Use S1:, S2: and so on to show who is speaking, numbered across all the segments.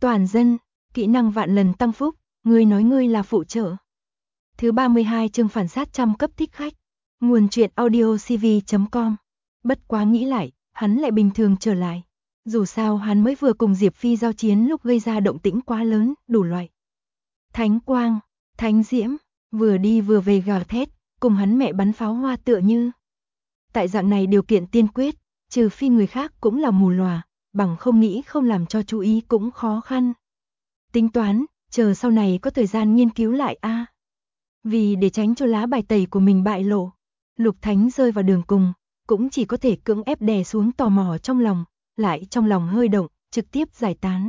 S1: Toàn dân, kỹ năng vạn lần tăng phúc, ngươi nói ngươi là phụ trợ. Thứ 32 chương phản sát trăm cấp thích khách. Nguồn truyện audiocv.com. Bất quá nghĩ lại, hắn lại bình thường trở lại. Dù sao hắn mới vừa cùng Diệp Phi giao chiến lúc gây ra động tĩnh quá lớn, đủ loại. Thánh quang, thánh diễm, vừa đi vừa về gào thét, cùng hắn mẹ bắn pháo hoa tựa như. Tại dạng này điều kiện tiên quyết, trừ phi người khác cũng là mù lòa, bằng không nghĩ không làm cho chú ý cũng khó khăn. Tính toán, chờ sau này có thời gian nghiên cứu lại a. Vì để tránh cho lá bài tẩy của mình bại lộ, Lục Thánh rơi vào đường cùng, cũng chỉ có thể cưỡng ép đè xuống tò mò trong lòng, lại trong lòng hơi động, trực tiếp giải tán.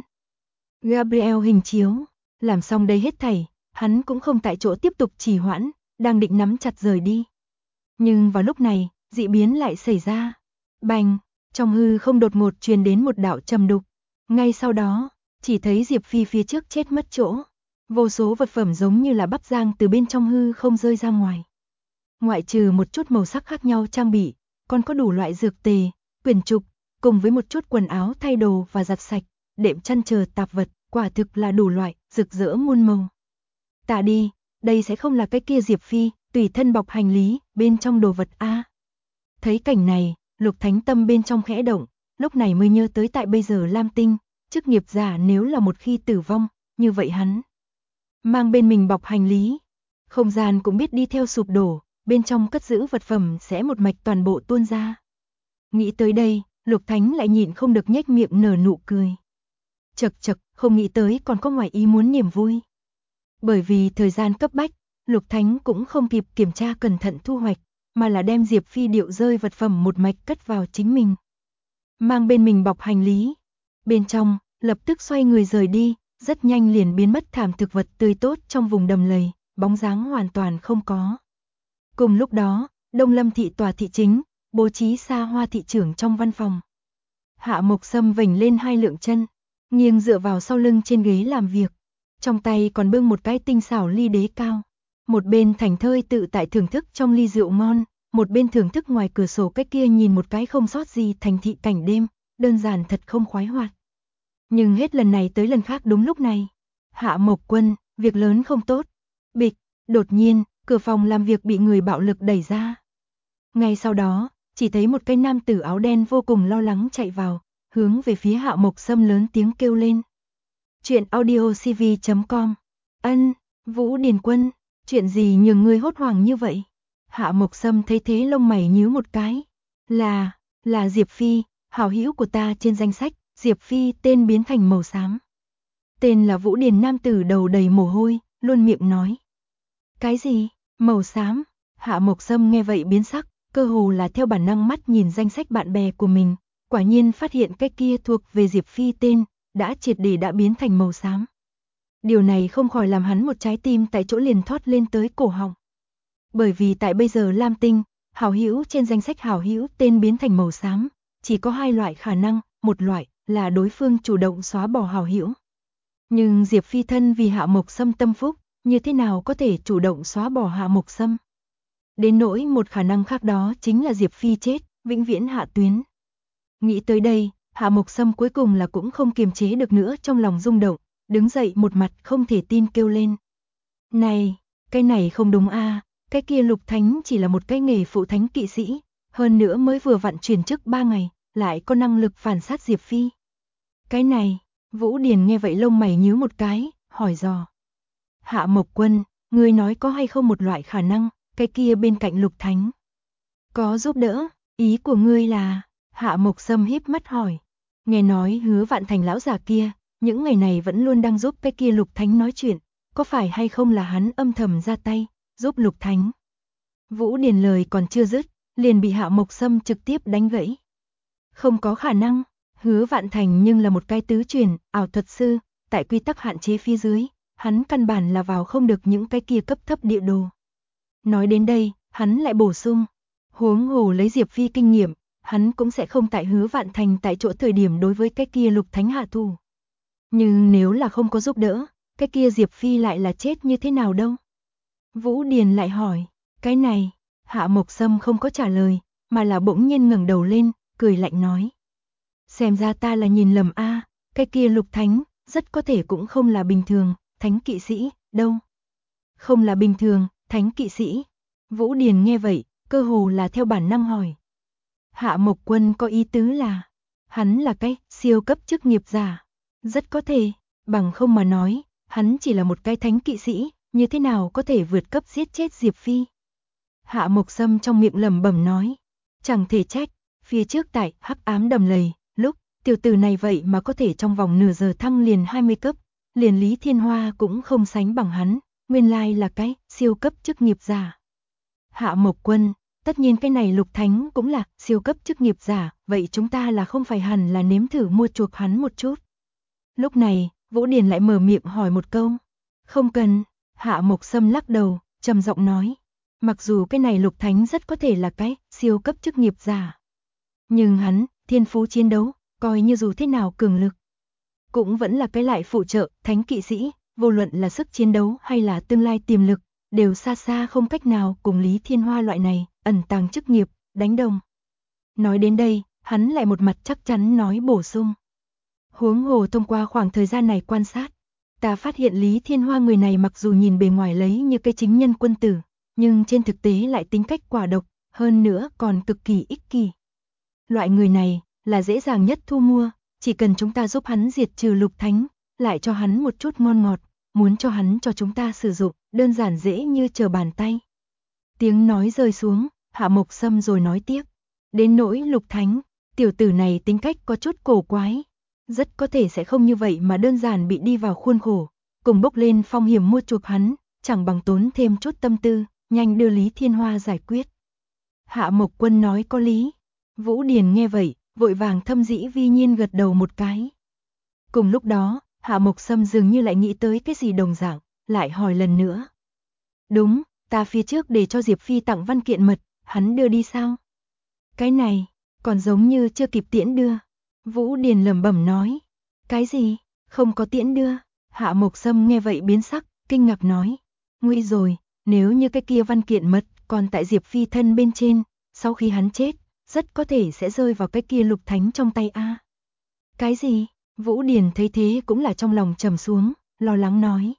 S1: Gabriel hình chiếu, làm xong đây hết thảy, hắn cũng không tại chỗ tiếp tục trì hoãn, đang định nắm chặt rời đi. Nhưng vào lúc này, dị biến lại xảy ra. Bành, trong hư không đột ngột truyền đến một đạo trầm đục. Ngay sau đó, chỉ thấy Diệp Phi phía trước chết mất chỗ. Vô số vật phẩm giống như là bắp rang từ bên trong hư không rơi ra ngoài. Ngoại trừ một chút màu sắc khác nhau trang bị, còn có đủ loại dược tề, quyển trục, cùng với một chút quần áo thay đồ và giặt sạch, đệm chăn chờ tạp vật, quả thực là đủ loại, rực rỡ muôn màu. Tạ đi, đây sẽ không là cái kia Diệp Phi, tùy thân bọc hành lý, bên trong đồ vật a. Thấy cảnh này, Lục Thánh tâm bên trong khẽ động, lúc này mới nhớ tới tại bây giờ Lam Tinh, chức nghiệp giả nếu là một khi tử vong, như vậy hắn mang bên mình bọc hành lý, không gian cũng biết đi theo sụp đổ, bên trong cất giữ vật phẩm sẽ một mạch toàn bộ tuôn ra. Nghĩ tới đây, Lục Thánh lại nhịn không được nhếch miệng nở nụ cười. Chậc chậc, không nghĩ tới còn có ngoài ý muốn niềm vui. Bởi vì thời gian cấp bách, Lục Thánh cũng không kịp kiểm tra cẩn thận thu hoạch, mà là đem Diệp Phi điệu rơi vật phẩm một mạch cất vào chính mình. Mang bên mình bọc hành lý. Bên trong, lập tức xoay người rời đi, rất nhanh liền biến mất thảm thực vật tươi tốt trong vùng đầm lầy, bóng dáng hoàn toàn không có. Cùng lúc đó, Đông Lâm thị tòa thị chính, bố trí xa hoa thị trưởng trong văn phòng. Hạ Mộc Sâm vểnh lên hai lượng chân, nghiêng dựa vào sau lưng trên ghế làm việc. Trong tay còn bưng một cái tinh xảo ly đế cao. Một bên thảnh thơi tự tại thưởng thức trong ly rượu ngon, một bên thưởng thức ngoài cửa sổ cái kia nhìn một cái không sót gì thành thị cảnh đêm, đơn giản thật không khoái hoạt. Nhưng hết lần này tới lần khác đúng lúc này. Hạ Mộc Quân, việc lớn không tốt. Bịch, đột nhiên, cửa phòng làm việc bị người bạo lực đẩy ra. Ngay sau đó, chỉ thấy một cái nam tử áo đen vô cùng lo lắng chạy vào, hướng về phía Hạ Mộc Sâm lớn tiếng kêu lên. Chuyện audiocv.com. Ân, Vũ Điền Quân, chuyện gì nhường ngươi hốt hoảng như vậy? Hạ Mộc Sâm thấy thế lông mày nhíu một cái. Là Diệp Phi, hảo hữu của ta trên danh sách, Diệp Phi tên biến thành màu xám. Tên là Vũ Điền nam tử đầu đầy mồ hôi, luôn miệng nói. Cái gì? Màu xám? Hạ Mộc Sâm nghe vậy biến sắc, cơ hồ là theo bản năng mắt nhìn danh sách bạn bè của mình, quả nhiên phát hiện cái kia thuộc về Diệp Phi tên, đã triệt để đã biến thành màu xám. Điều này không khỏi làm hắn một trái tim tại chỗ liền thoát lên tới cổ họng. Bởi vì tại bây giờ Lam Tinh, hảo hữu trên danh sách hảo hữu tên biến thành màu xám, chỉ có hai loại khả năng, một loại là đối phương chủ động xóa bỏ hảo hữu. Nhưng Diệp Phi thân vì Hạ Mộc Sâm tâm phúc, như thế nào có thể chủ động xóa bỏ Hạ Mộc Sâm? Đến nỗi một khả năng khác đó chính là Diệp Phi chết, vĩnh viễn hạ tuyến. Nghĩ tới đây, Hạ Mộc Sâm cuối cùng là cũng không kiềm chế được nữa trong lòng rung động, đứng dậy một mặt không thể tin kêu lên. Này, cái này không đúng a, cái kia Lục Thánh chỉ là một cái nghề phụ thánh kỵ sĩ, hơn nữa mới vừa vặn chuyển chức 3 ngày, lại có năng lực phản sát Diệp Phi. Cái này, Vũ Điền nghe vậy lông mày nhíu một cái, hỏi dò. Hạ Mộc Quân, ngươi nói có hay không một loại khả năng, cái kia bên cạnh Lục Thánh có giúp đỡ, ý của ngươi là? Hạ Mộc Sâm híp mắt hỏi. Nghe nói Hứa Vạn Thành lão già kia, những ngày này vẫn luôn đang giúp cái kia Lục Thánh nói chuyện, có phải hay không là hắn âm thầm ra tay, giúp Lục Thánh? Vũ Điền lời còn chưa dứt, liền bị Hạ Mộc Sâm trực tiếp đánh gãy. Không có khả năng, Hứa Vạn Thành nhưng là một cái tứ truyền, ảo thuật sư, tại quy tắc hạn chế phía dưới, hắn căn bản là vào không được những cái kia cấp thấp địa đồ. Nói đến đây, hắn lại bổ sung, huống hồ lấy Diệp Phi kinh nghiệm, hắn cũng sẽ không tại Hứa Vạn Thành tại chỗ thời điểm đối với cái kia Lục Thánh hạ thủ. Nhưng nếu là không có giúp đỡ, cái kia Diệp Phi lại là chết như thế nào đâu? Vũ Điền lại hỏi, cái này, Hạ Mộc Sâm không có trả lời, mà là bỗng nhiên ngẩng đầu lên, cười lạnh nói. Xem ra ta là nhìn lầm a, cái kia Lục Thánh, rất có thể cũng không là bình thường, thánh kỵ sĩ, đâu. Không là bình thường, thánh kỵ sĩ. Vũ Điền nghe vậy, cơ hồ là theo bản năng hỏi. Hạ Mộc Quân có ý tứ là, hắn là cái siêu cấp chức nghiệp giả. Rất có thể, bằng không mà nói, hắn chỉ là một cái thánh kỵ sĩ, như thế nào có thể vượt cấp giết chết Diệp Phi. Hạ Mộc Sâm trong miệng lẩm bẩm nói, chẳng thể trách, phía trước tại Hắc Ám Đầm Lầy, lúc tiểu tử này vậy mà có thể trong vòng nửa giờ thăng liền 20 cấp, liền Lý Thiên Hoa cũng không sánh bằng hắn, nguyên lai là cái siêu cấp chức nghiệp giả. Hạ Mộc Quân, tất nhiên cái này Lục Thánh cũng là siêu cấp chức nghiệp giả, vậy chúng ta là không phải hẳn là nếm thử mua chuộc hắn một chút. Lúc này, Vũ Điền lại mở miệng hỏi một câu. Không cần, Hạ Mộc Sâm lắc đầu, trầm giọng nói. Mặc dù cái này Lục Thánh rất có thể là cái siêu cấp chức nghiệp giả, nhưng hắn, thiên phú chiến đấu, coi như dù thế nào cường lực, cũng vẫn là cái lại phụ trợ, thánh kỵ sĩ, vô luận là sức chiến đấu hay là tương lai tiềm lực, đều xa xa không cách nào cùng Lý Thiên Hoa loại này, ẩn tàng chức nghiệp, đánh đồng. Nói đến đây, hắn lại một mặt chắc chắn nói bổ sung. Huống hồ thông qua khoảng thời gian này quan sát, ta phát hiện Lý Thiên Hoa người này mặc dù nhìn bề ngoài lấy như cái chính nhân quân tử, nhưng trên thực tế lại tính cách quả độc, hơn nữa còn cực kỳ ích kỷ. Loại người này là dễ dàng nhất thu mua, chỉ cần chúng ta giúp hắn diệt trừ Lục Thánh, lại cho hắn một chút ngon ngọt, muốn cho hắn cho chúng ta sử dụng, đơn giản dễ như trở bàn tay. Tiếng nói rơi xuống, Hạ Mộc Sâm rồi nói tiếp. Đến nỗi Lục Thánh, tiểu tử này tính cách có chút cổ quái, rất có thể sẽ không như vậy mà đơn giản bị đi vào khuôn khổ, cùng bốc lên phong hiểm mua chuộc hắn, chẳng bằng tốn thêm chút tâm tư, nhanh đưa Lý Thiên Hoa giải quyết. Hạ Mộc Quân nói có lý. Vũ Điền nghe vậy, vội vàng thâm dĩ vi nhiên gật đầu một cái. Cùng lúc đó, Hạ Mộc Sâm dường như lại nghĩ tới cái gì đồng dạng, lại hỏi lần nữa. Đúng, ta phía trước để cho Diệp Phi tặng văn kiện mật, hắn đưa đi sao? Cái này, còn giống như chưa kịp tiễn đưa. Vũ Điền lẩm bẩm nói. Cái gì? Không có tiễn đưa. Hạ Mộc Sâm nghe vậy biến sắc, kinh ngạc nói. Nguy rồi, nếu như cái kia văn kiện mật còn tại Diệp Phi thân bên trên, sau khi hắn chết, rất có thể sẽ rơi vào cái kia Lục Thánh trong tay a. Cái gì? Vũ Điền thấy thế cũng là trong lòng trầm xuống, lo lắng nói.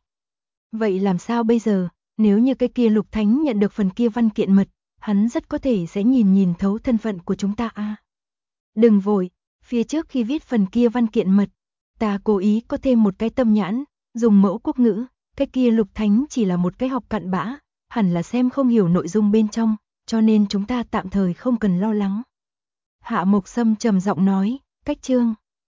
S1: Vậy làm sao bây giờ, nếu như cái kia Lục Thánh nhận được phần kia văn kiện mật, hắn rất có thể sẽ nhìn thấu thân phận của chúng ta a. Đừng vội, phía trước khi viết phần kia văn kiện mật, ta cố ý có thêm một cái tâm nhãn, dùng mẫu quốc ngữ, cái kia Lục Thánh chỉ là một cái học cặn bã, hẳn là xem không hiểu nội dung bên trong, cho nên chúng ta tạm thời không cần lo lắng. Hạ Mộc Sâm trầm giọng nói, cách chương